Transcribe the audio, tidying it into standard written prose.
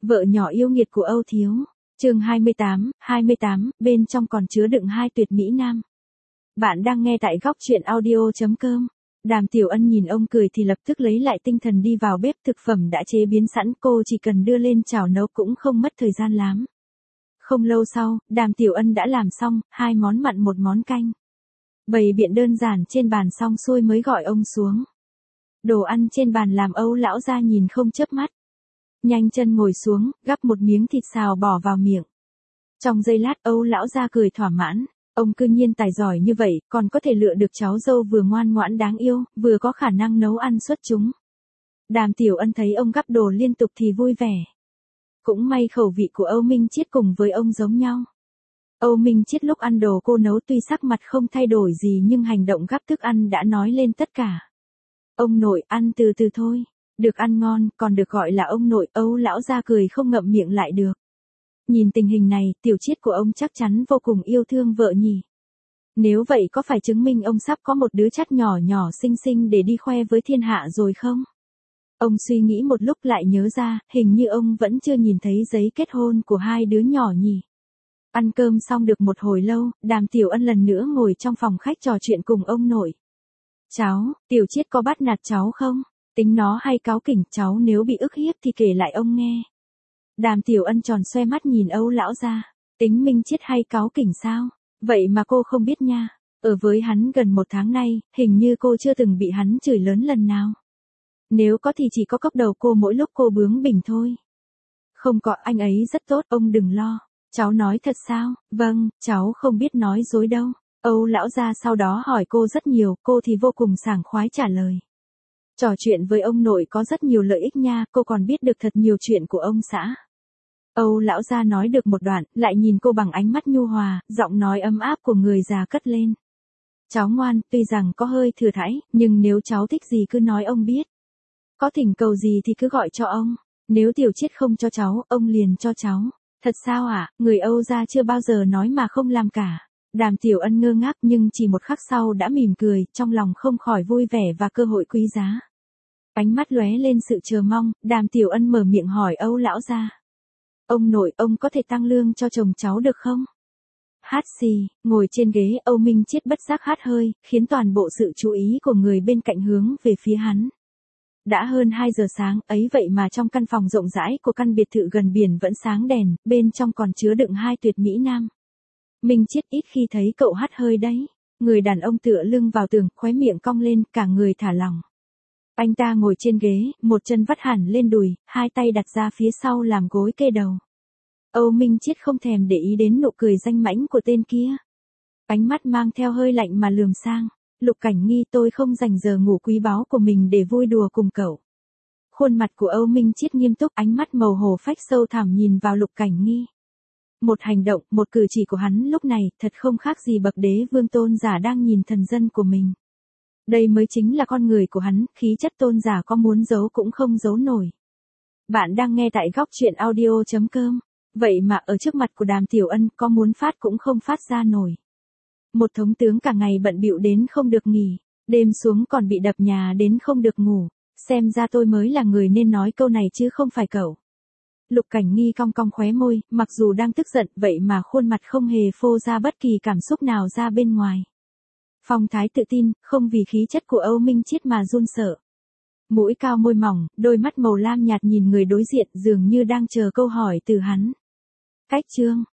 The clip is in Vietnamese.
Vợ nhỏ yêu nghiệt của Âu Thiếu. Chương 28, bên trong còn chứa đựng hai tuyệt mỹ nam. Bạn đang nghe tại góc truyện audio.com. Đàm Tiểu Ân nhìn ông cười thì lập tức lấy lại tinh thần đi vào bếp, thực phẩm đã chế biến sẵn, cô chỉ cần đưa lên chảo nấu cũng không mất thời gian lắm. Không lâu sau, Đàm Tiểu Ân đã làm xong, 2 món mặn 1 món canh. Bày biện đơn giản trên bàn xong xuôi mới gọi ông xuống. Đồ ăn trên bàn làm Âu lão gia nhìn không chớp mắt. Nhanh chân ngồi xuống, gắp một miếng thịt xào bỏ vào miệng. Trong giây lát Âu lão gia cười thỏa mãn. Ông cư nhiên tài giỏi như vậy, còn có thể lựa được cháu dâu vừa ngoan ngoãn đáng yêu, vừa có khả năng nấu ăn xuất chúng. Đàm Tiểu Ân thấy ông gắp đồ liên tục thì vui vẻ. Cũng may khẩu vị của Âu Minh Chiết cùng với ông giống nhau. Âu Minh Chiết lúc ăn đồ cô nấu tuy sắc mặt không thay đổi gì nhưng hành động gắp thức ăn đã nói lên tất cả. Ông nội, ăn từ từ thôi. Được ăn ngon, còn được gọi là ông nội. Âu lão gia cười không ngậm miệng lại được. Nhìn tình hình này, Tiểu Chiết của ông chắc chắn vô cùng yêu thương vợ nhỉ. Nếu vậy có phải chứng minh ông sắp có một đứa chắt nhỏ nhỏ xinh xinh để đi khoe với thiên hạ rồi không? Ông suy nghĩ một lúc lại nhớ ra, hình như ông vẫn chưa nhìn thấy giấy kết hôn của hai đứa nhỏ nhỉ. Ăn cơm xong được một hồi lâu, Đàm Tiểu Ân lần nữa ngồi trong phòng khách trò chuyện cùng ông nội. Cháu, Tiểu Chiết có bắt nạt cháu không? Tính nó hay cáu kỉnh, cháu nếu bị ức hiếp thì kể lại ông nghe. Đàm Tiểu Ân tròn xoe mắt nhìn Âu lão gia. Tính Minh Chiết hay cáu kỉnh sao? Vậy mà cô không biết nha. Ở với hắn gần 1 tháng nay, hình như cô chưa từng bị hắn chửi lớn lần nào. Nếu có thì chỉ có cốc đầu cô mỗi lúc cô bướng bỉnh thôi. Không có, anh ấy rất tốt, ông đừng lo. Cháu nói thật sao? Vâng, cháu không biết nói dối đâu. Âu lão gia sau đó hỏi cô rất nhiều, cô thì vô cùng sảng khoái trả lời. Trò chuyện với ông nội có rất nhiều lợi ích nha, cô còn biết được thật nhiều chuyện của ông xã. Âu lão gia nói được một đoạn, lại nhìn cô bằng ánh mắt nhu hòa, giọng nói ấm áp của người già cất lên. Cháu ngoan, tuy rằng có hơi thừa thãi, nhưng nếu cháu thích gì cứ nói ông biết. Có thỉnh cầu gì thì cứ gọi cho ông. Nếu Tiểu Chiết không cho cháu, ông liền cho cháu. Thật sao ạ? Người Âu gia chưa bao giờ nói mà không làm cả. Đàm Tiểu Ân ngơ ngác nhưng chỉ một khắc sau đã mỉm cười, trong lòng không khỏi vui vẻ và cơ hội quý giá. Ánh mắt lóe lên sự chờ mong, Đàm Tiểu Ân mở miệng hỏi Âu lão gia. Ông nội, ông có thể tăng lương cho chồng cháu được không? Hát xì, ngồi trên ghế, Âu Minh Chiết bất giác hát hơi, khiến toàn bộ sự chú ý của người bên cạnh hướng về phía hắn. Đã hơn 2 giờ sáng, ấy vậy mà trong căn phòng rộng rãi của căn biệt thự gần biển vẫn sáng đèn, bên trong còn chứa đựng hai tuyệt mỹ nam. Minh Chiết ít khi thấy cậu hát hơi đấy. Người đàn ông tựa lưng vào tường, khóe miệng cong lên, cả người thả lỏng. Anh ta ngồi trên ghế, một chân vắt hẳn lên đùi, hai tay đặt ra phía sau làm gối kê đầu. Âu Minh Chiết không thèm để ý đến nụ cười danh mãnh của tên kia. Ánh mắt mang theo hơi lạnh mà lườm sang. Lục Cảnh Nghi, tôi không dành giờ ngủ quý báu của mình để vui đùa cùng cậu. Khuôn mặt của Âu Minh Chiết nghiêm túc, ánh mắt màu hổ phách sâu thẳm nhìn vào Lục Cảnh Nghi. Một hành động, một cử chỉ của hắn lúc này thật không khác gì bậc đế vương tôn giả đang nhìn thần dân của mình. Đây mới chính là con người của hắn, khí chất tôn giả có muốn giấu cũng không giấu nổi. Bạn đang nghe tại góc truyện audio.com. Vậy mà ở trước mặt của Đàm Tiểu Ân có muốn phát cũng không phát ra nổi. Một thống tướng cả ngày bận bịu đến không được nghỉ, đêm xuống còn bị đập nhà đến không được ngủ. Xem ra tôi mới là người nên nói câu này chứ không phải cậu. Lục Cảnh Nghi cong cong khóe môi, mặc dù đang tức giận vậy mà khuôn mặt không hề phô ra bất kỳ cảm xúc nào ra bên ngoài. Phong thái tự tin, không vì khí chất của Âu Minh Chiết mà run sợ. Mũi cao môi mỏng, đôi mắt màu lam nhạt nhìn người đối diện dường như đang chờ câu hỏi từ hắn. Cách chương,